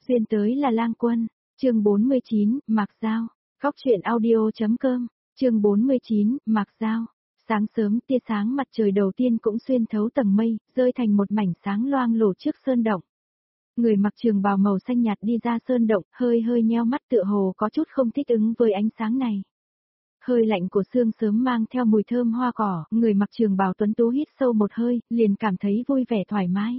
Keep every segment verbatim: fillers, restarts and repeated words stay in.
Xuyên tới là lang quân, chương bốn mươi chín, Mạc Giao, Cóc truyện audio.com, chương bốn mươi chín, Mạc Giao. Sáng sớm tia sáng mặt trời đầu tiên cũng xuyên thấu tầng mây, rơi thành một mảnh sáng loang lổ trước sơn động. Người mặc trường bào màu xanh nhạt đi ra sơn động, hơi hơi nheo mắt tựa hồ có chút không thích ứng với ánh sáng này. Hơi lạnh của sương sớm mang theo mùi thơm hoa cỏ, người mặc trường bào tuấn tú hít sâu một hơi, liền cảm thấy vui vẻ thoải mái.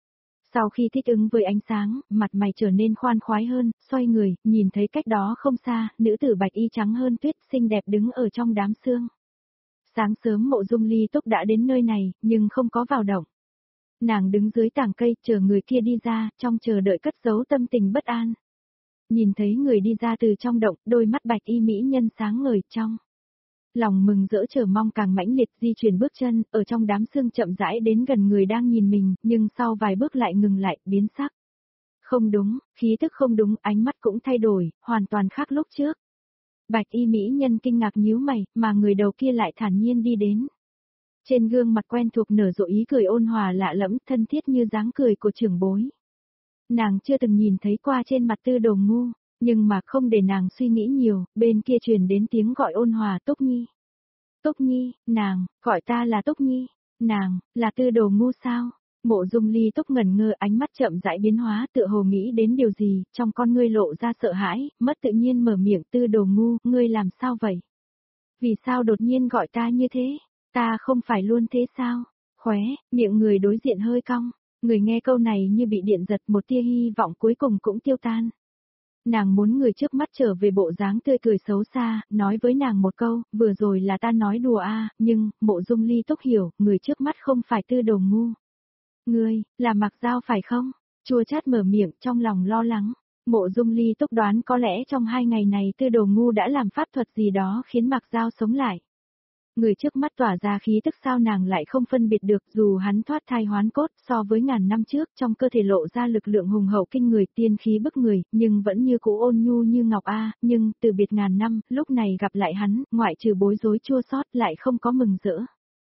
Sau khi thích ứng với ánh sáng, mặt mày trở nên khoan khoái hơn, xoay người, nhìn thấy cách đó không xa, nữ tử bạch y trắng hơn tuyết xinh đẹp đứng ở trong đám sương. Sáng sớm Mộ Dung Ly Túc đã đến nơi này, nhưng không có vào động. Nàng đứng dưới tảng cây, chờ người kia đi ra, trong chờ đợi cất giấu tâm tình bất an. Nhìn thấy người đi ra từ trong động, đôi mắt bạch y mỹ nhân sáng ngời trong. Lòng mừng rỡ chờ mong càng mãnh liệt di chuyển bước chân, ở trong đám sương chậm rãi đến gần người đang nhìn mình, nhưng sau vài bước lại ngừng lại, biến sắc. Không đúng, khí tức không đúng, ánh mắt cũng thay đổi, hoàn toàn khác lúc trước. Bạch y mỹ nhân kinh ngạc nhíu mày, mà người đầu kia lại thản nhiên đi đến. Trên gương mặt quen thuộc nở rộ ý cười ôn hòa lạ lẫm, thân thiết như dáng cười của trưởng bối. Nàng chưa từng nhìn thấy qua trên mặt Tư Đồ Ngu, nhưng mà không để nàng suy nghĩ nhiều, bên kia truyền đến tiếng gọi ôn hòa Túc Nhi. Túc Nhi, nàng, gọi ta là Túc Nhi, nàng, là Tư Đồ Ngu sao? Mộ Dung Ly Túc ngẩn ngơ, ánh mắt chậm rãi biến hóa, tựa hồ nghĩ đến điều gì, trong con ngươi lộ ra sợ hãi, mất tự nhiên mở miệng. Tư Đồ Ngu, ngươi làm sao vậy? Vì sao đột nhiên gọi ta như thế? Ta không phải luôn thế sao? Khóe, miệng người đối diện hơi cong, người nghe câu này như bị điện giật, một tia hy vọng cuối cùng cũng tiêu tan. Nàng muốn người trước mắt trở về bộ dáng tươi cười xấu xa, nói với nàng một câu, vừa rồi là ta nói đùa a, nhưng, Mộ Dung Ly Túc hiểu, người trước mắt không phải Tư Đồ Ngu. Ngươi, là Mạc Giao phải không? Chua chát mở miệng, trong lòng lo lắng. Mộ Dung Ly Túc đoán có lẽ trong hai ngày này Tư Đồ Ngu đã làm pháp thuật gì đó khiến Mạc Giao sống lại. Người trước mắt tỏa ra khí tức sao nàng lại không phân biệt được, dù hắn thoát thai hoán cốt so với ngàn năm trước, trong cơ thể lộ ra lực lượng hùng hậu kinh người, tiên khí bức người, nhưng vẫn như cũ ôn nhu như ngọc a, nhưng từ biệt ngàn năm, lúc này gặp lại hắn, ngoại trừ bối rối chua xót lại không có mừng rỡ.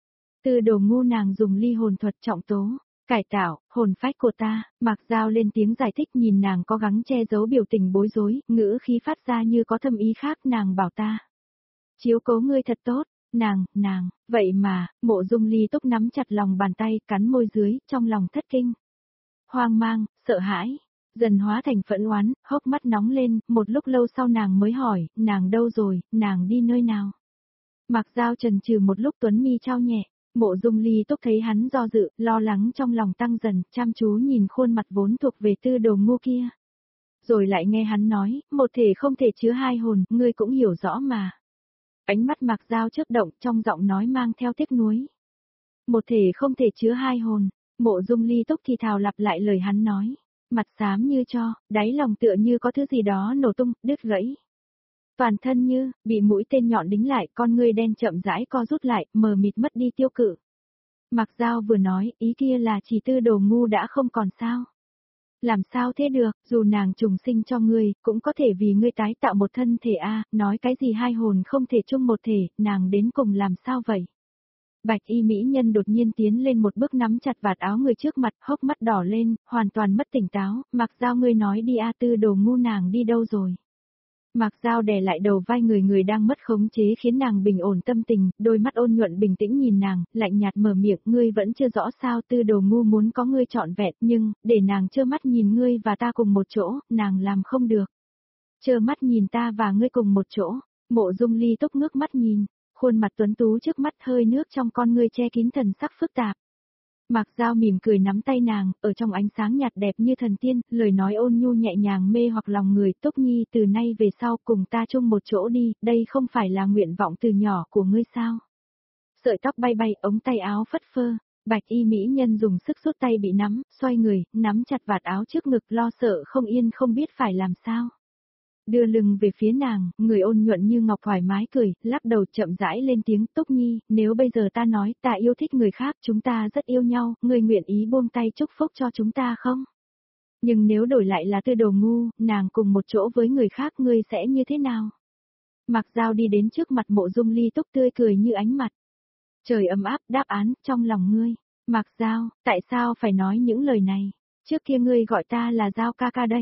Tư Đồ Ngu, nàng dùng ly hồn thuật trọng tố, cải tạo hồn phách của ta. Mạc Giao lên tiếng giải thích, nhìn nàng cố gắng che giấu biểu tình bối rối, ngữ khí phát ra như có thâm ý khác, nàng bảo ta chiếu cố ngươi thật tốt. Nàng, nàng, vậy mà, Mộ Dung Ly Túc nắm chặt lòng bàn tay, cắn môi dưới, trong lòng thất kinh. Hoang mang, sợ hãi, dần hóa thành phẫn oán, hốc mắt nóng lên, một lúc lâu sau nàng mới hỏi, nàng đâu rồi, nàng đi nơi nào? Mạc Giao chần chừ một lúc, tuấn mi trao nhẹ, Mộ Dung Ly Túc thấy hắn do dự, lo lắng trong lòng tăng dần, chăm chú nhìn khuôn mặt vốn thuộc về Tư Đồ Ngu kia. Rồi lại nghe hắn nói, một thể không thể chứa hai hồn, ngươi cũng hiểu rõ mà. Ánh mắt Mạc Giao chớp động, trong giọng nói mang theo tiếc nuối. Một thể không thể chứa hai hồn, Mộ Dung Ly Túc thì thào lặp lại lời hắn nói, mặt xám như tro, đáy lòng tựa như có thứ gì đó nổ tung, đứt gãy. Toàn thân như bị mũi tên nhọn đính lại, con ngươi đen chậm rãi co rút lại, mờ mịt mất đi tiêu cự. Mạc Giao vừa nói, ý kia là chỉ Tư Đồ Ngu đã không còn sao? Làm sao thế được, dù nàng trùng sinh cho ngươi, cũng có thể vì ngươi tái tạo một thân thể a, nói cái gì hai hồn không thể chung một thể, nàng đến cùng làm sao vậy? Bạch y mỹ nhân đột nhiên tiến lên một bước, nắm chặt vạt áo người trước mặt, hốc mắt đỏ lên, hoàn toàn mất tỉnh táo. Mạc Giao, ngươi nói đi a, Tư Đồ Ngu nàng đi đâu rồi? Mạc Giao đè lại đầu vai người người đang mất khống chế, khiến nàng bình ổn tâm tình, đôi mắt ôn nhuận bình tĩnh nhìn nàng, lạnh nhạt mở miệng, ngươi vẫn chưa rõ sao? Tư Đồ Ngu muốn có ngươi trọn vẹn, nhưng, để nàng trơ mắt nhìn ngươi và ta cùng một chỗ, nàng làm không được. Trơ mắt nhìn ta và ngươi cùng một chỗ. Mộ Dung Ly Túc ngước mắt nhìn, khuôn mặt tuấn tú trước mắt, hơi nước trong con ngươi che kín thần sắc phức tạp. Mạc Giao mỉm cười nắm tay nàng, ở trong ánh sáng nhạt đẹp như thần tiên, lời nói ôn nhu nhẹ nhàng mê hoặc lòng người. Túc Nhi, từ nay về sau cùng ta chung một chỗ đi, đây không phải là nguyện vọng từ nhỏ của ngươi sao? Sợi tóc bay bay, ống tay áo phất phơ, bạch y mỹ nhân dùng sức rút tay bị nắm, xoay người, nắm chặt vạt áo trước ngực, lo sợ không yên không biết phải làm sao. Đưa lưng về phía nàng, người ôn nhuận như ngọc thoải mái cười, lắc đầu chậm rãi lên tiếng, Túc Nhi, nếu bây giờ ta nói ta yêu thích người khác, chúng ta rất yêu nhau, ngươi nguyện ý buông tay chúc phúc cho chúng ta không? Nhưng nếu đổi lại là Tư Đồ Ngu, nàng cùng một chỗ với người khác, ngươi sẽ như thế nào? Mạc Giao đi đến trước mặt Mộ Dung Ly Túc, tươi cười như ánh mặt trời ấm áp, đáp án trong lòng ngươi. Mạc Giao, tại sao phải nói những lời này? Trước kia ngươi gọi ta là Giao ca ca đấy.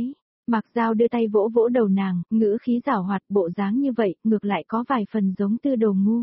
Mạc Giao đưa tay vỗ vỗ đầu nàng, ngữ khí giảo hoạt, bộ dáng như vậy, ngược lại có vài phần giống Tư Đồ ngu.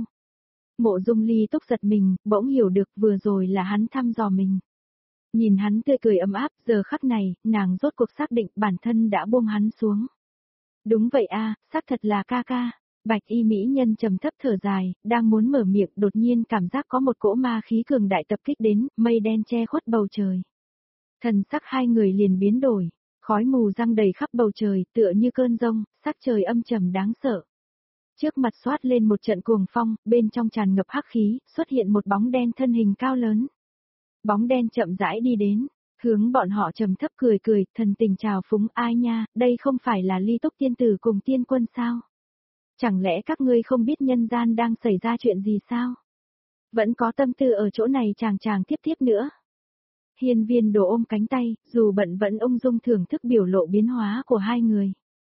Mộ Dung Ly Túc giật mình, bỗng hiểu được vừa rồi là hắn thăm dò mình. Nhìn hắn tươi cười ấm áp, giờ khắc này, nàng rốt cuộc xác định bản thân đã buông hắn xuống. Đúng vậy a, xác thật là ca ca. Bạch y mỹ nhân trầm thấp thở dài, đang muốn mở miệng, đột nhiên cảm giác có một cỗ ma khí cường đại tập kích đến, mây đen che khuất bầu trời. Thần sắc hai người liền biến đổi, khói mù giăng đầy khắp bầu trời, tựa như cơn giông, sắc trời âm trầm đáng sợ. Trước mặt xoát lên một trận cuồng phong, bên trong tràn ngập hắc khí, xuất hiện một bóng đen thân hình cao lớn. Bóng đen chậm rãi đi đến, hướng bọn họ trầm thấp cười cười, thần tình chào phúng, ai nha, đây không phải là Ly Túc tiên tử cùng tiên quân sao? Chẳng lẽ các ngươi không biết nhân gian đang xảy ra chuyện gì sao? Vẫn có tâm tư ở chỗ này chàng chàng tiếp tiếp nữa. Hiên Viên Đồ ôm cánh tay, dù bận vẫn ung dung thưởng thức biểu lộ biến hóa của hai người.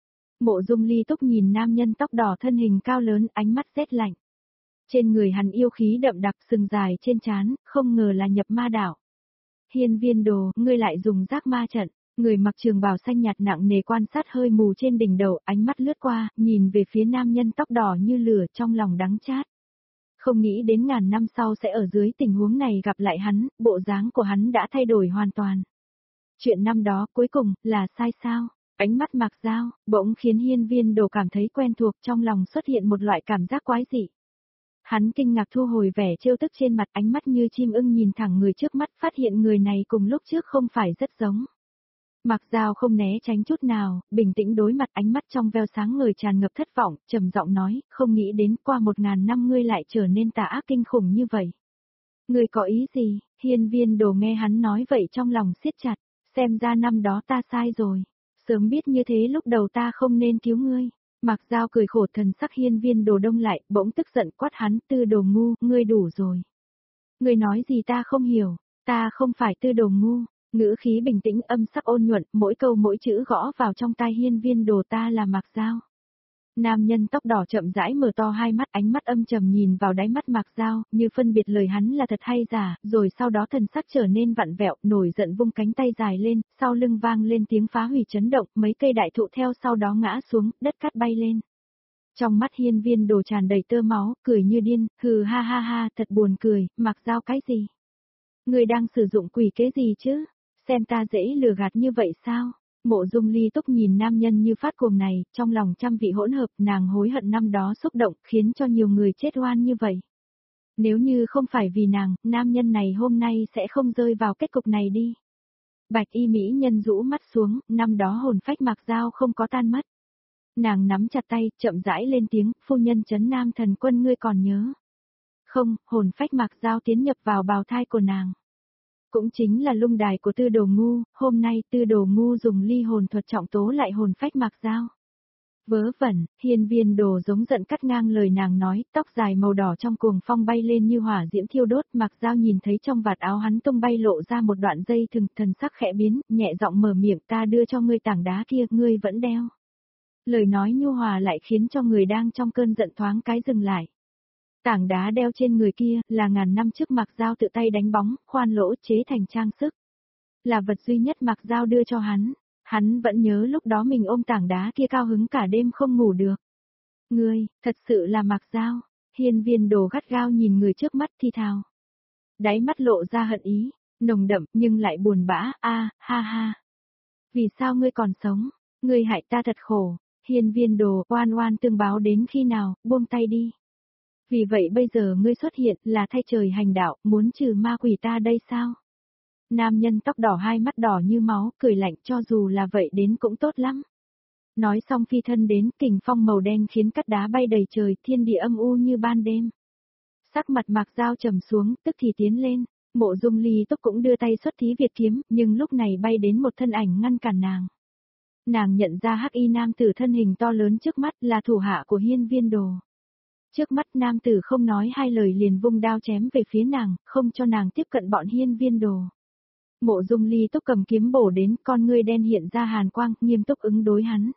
Mộ Dung Ly Túc nhìn nam nhân tóc đỏ thân hình cao lớn, ánh mắt rét lạnh. Trên người hắn yêu khí đậm đặc, sừng dài trên trán, không ngờ là nhập ma đạo. Hiên Viên Đồ, ngươi lại dùng giác ma trận. Người mặc trường bào xanh nhạt nặng nề quan sát hơi mù trên đỉnh đầu, ánh mắt lướt qua, nhìn về phía nam nhân tóc đỏ như lửa, trong lòng đắng chát. Không nghĩ đến ngàn năm sau sẽ ở dưới tình huống này gặp lại hắn, bộ dáng của hắn đã thay đổi hoàn toàn. Chuyện năm đó cuối cùng là sai sao? Ánh mắt Mạc Giao bỗng khiến Hiên Viên Đồ cảm thấy quen thuộc, trong lòng xuất hiện một loại cảm giác quái dị. Hắn kinh ngạc thu hồi vẻ trêu tức trên mặt, ánh mắt như chim ưng nhìn thẳng người trước mắt, phát hiện người này cùng lúc trước không phải rất giống. Mạc Giao không né tránh chút nào, bình tĩnh đối mặt, ánh mắt trong veo sáng ngời tràn ngập thất vọng, trầm giọng nói, không nghĩ đến qua một ngàn năm ngươi lại trở nên tà ác kinh khủng như vậy. Ngươi có ý gì? Hiên Viên Đồ nghe hắn nói vậy trong lòng siết chặt, xem ra năm đó ta sai rồi, sớm biết như thế lúc đầu ta không nên cứu ngươi. Mạc Giao cười khổ, thần sắc Hiên Viên Đồ đông lại, bỗng tức giận quát hắn, Tư Đồ ngu, ngươi đủ rồi. Ngươi nói gì ta không hiểu, ta không phải Tư Đồ ngu. Ngữ khí bình tĩnh, âm sắc ôn nhuận, mỗi câu mỗi chữ gõ vào trong tai Hiên Viên Đồ, ta là Mạc Giao. Nam nhân tóc đỏ chậm rãi mở to hai mắt, ánh mắt âm trầm nhìn vào đáy mắt Mạc Giao, như phân biệt lời hắn là thật hay giả, rồi sau đó thần sắc trở nên vặn vẹo, nổi giận vung cánh tay dài lên, sau lưng vang lên tiếng phá hủy chấn động, mấy cây đại thụ theo sau đó ngã xuống, đất cát bay lên. Trong mắt Hiên Viên Đồ tràn đầy tơ máu, cười như điên, hừ ha ha ha, thật buồn cười, Mạc Giao cái gì? Người đang sử dụng quỷ kế gì chứ? Xem ta dễ lừa gạt như vậy sao? Mộ Dung Ly Túc nhìn nam nhân như phát cuồng này, trong lòng trăm vị hỗn hợp, nàng hối hận năm đó xúc động, khiến cho nhiều người chết oan như vậy. Nếu như không phải vì nàng, nam nhân này hôm nay sẽ không rơi vào kết cục này đi. Bạch y mỹ nhân rũ mắt xuống, năm đó hồn phách Mạc Giao không có tan mất. Nàng nắm chặt tay, chậm rãi lên tiếng, phu nhân trấn Nam Thần Quân ngươi còn nhớ. Không, hồn phách Mạc Giao tiến nhập vào bào thai của nàng. Cũng chính là lung đài của Tư Đồ ngu, hôm nay Tư Đồ ngu dùng ly hồn thuật trọng tố lại hồn phách Mạc Giao. Vớ vẩn, Hiên Viên Đồ giống giận cắt ngang lời nàng nói, tóc dài màu đỏ trong cuồng phong bay lên như hỏa diễm thiêu đốt, Mạc Giao nhìn thấy trong vạt áo hắn tung bay lộ ra một đoạn dây thừng, thần sắc khẽ biến, nhẹ giọng mở miệng, ta đưa cho ngươi tảng đá kia, ngươi vẫn đeo. Lời nói nhu hòa lại khiến cho người đang trong cơn giận thoáng cái dừng lại. Tảng đá đeo trên người kia là ngàn năm trước Mạc Giao tự tay đánh bóng, khoan lỗ chế thành trang sức. Là vật duy nhất Mạc Giao đưa cho hắn, hắn vẫn nhớ lúc đó mình ôm tảng đá kia cao hứng cả đêm không ngủ được. Ngươi, thật sự là Mạc Giao. Hiên Viên Đồ gắt gao nhìn người trước mắt thi thào. Đáy mắt lộ ra hận ý, nồng đậm nhưng lại buồn bã, a, ha ha. Vì sao ngươi còn sống? Ngươi hại ta thật khổ. Hiên Viên Đồ oan oan tương báo đến khi nào, buông tay đi. Vì vậy bây giờ ngươi xuất hiện là thay trời hành đạo, muốn trừ ma quỷ ta đây sao? Nam nhân tóc đỏ hai mắt đỏ như máu, cười lạnh, cho dù là vậy đến cũng tốt lắm. Nói xong phi thân đến, kình phong màu đen khiến cát đá bay đầy trời, thiên địa âm u như ban đêm. Sắc mặt Mạc Giao trầm xuống, tức thì tiến lên, Mộ Dung Ly Túc cũng đưa tay xuất thí Việt kiếm, nhưng lúc này bay đến một thân ảnh ngăn cản nàng. Nàng nhận ra hắc y nam tử thân hình to lớn trước mắt là thủ hạ của Hiên Viên Đồ. Trước mắt nam tử không nói hai lời liền vung đao chém về phía nàng, không cho nàng tiếp cận bọn Hiên Viên Đồ. Mộ Dung Ly Túc cầm kiếm bổ đến, con ngươi đen hiện ra hàn quang, nghiêm túc ứng đối hắn.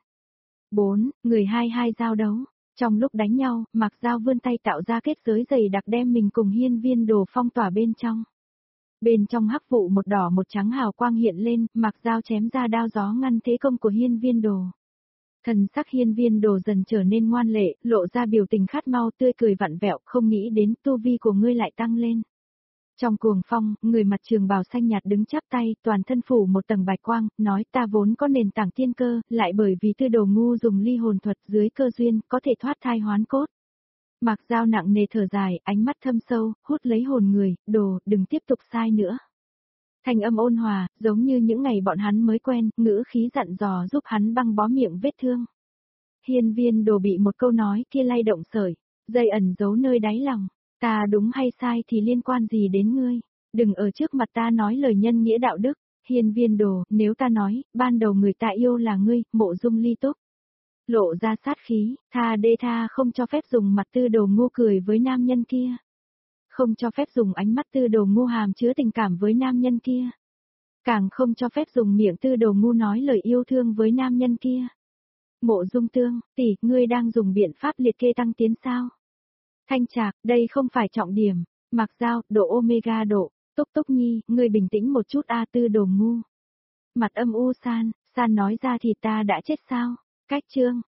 Bốn, người hai hai giao đấu. Trong lúc đánh nhau, Mạc Giao vươn tay tạo ra kết giới dày đặc đem mình cùng Hiên Viên Đồ phong tỏa bên trong. Bên trong hắc vụ một đỏ một trắng hào quang hiện lên, Mạc Giao chém ra đao gió ngăn thế công của Hiên Viên Đồ. Thần sắc Hiên Viên Đồ dần trở nên ngoan lệ, lộ ra biểu tình khát mau tươi cười vặn vẹo, không nghĩ đến tu vi của ngươi lại tăng lên. Trong cuồng phong, người mặt trường bào xanh nhạt đứng chắp tay, toàn thân phủ một tầng bạch quang, nói ta vốn có nền tảng tiên cơ, lại bởi vì Tư Đồ ngu dùng ly hồn thuật dưới cơ duyên, có thể thoát thai hoán cốt. Mạc Giao nặng nề thở dài, ánh mắt thâm sâu, hút lấy hồn người, Đồ, đừng tiếp tục sai nữa. Thanh âm ôn hòa, giống như những ngày bọn hắn mới quen, ngữ khí dặn dò giúp hắn băng bó miệng vết thương. Hiên Viên Đồ bị một câu nói kia lay động sởi, dây ẩn giấu nơi đáy lòng. Ta đúng hay sai thì liên quan gì đến ngươi? Đừng ở trước mặt ta nói lời nhân nghĩa đạo đức. Hiên Viên Đồ, nếu ta nói, ban đầu người ta yêu là ngươi, Mộ Dung Ly Túc. Lộ ra sát khí, tha đê tha không cho phép dùng mặt Tư Đồ ngu cười với nam nhân kia. Không cho phép dùng ánh mắt Tư Đồ ngu hàm chứa tình cảm với nam nhân kia. Càng không cho phép dùng miệng Tư Đồ ngu nói lời yêu thương với nam nhân kia. Mộ Dung Tương, tỷ, ngươi đang dùng biện pháp liệt kê tăng tiến sao? Thanh Trạc, đây không phải trọng điểm. Mạc Giao, độ Omega độ. Túc Túc Nhi, ngươi bình tĩnh một chút a Tư Đồ ngu. Mặt âm u san, san nói ra thì ta đã chết sao? Cách chương.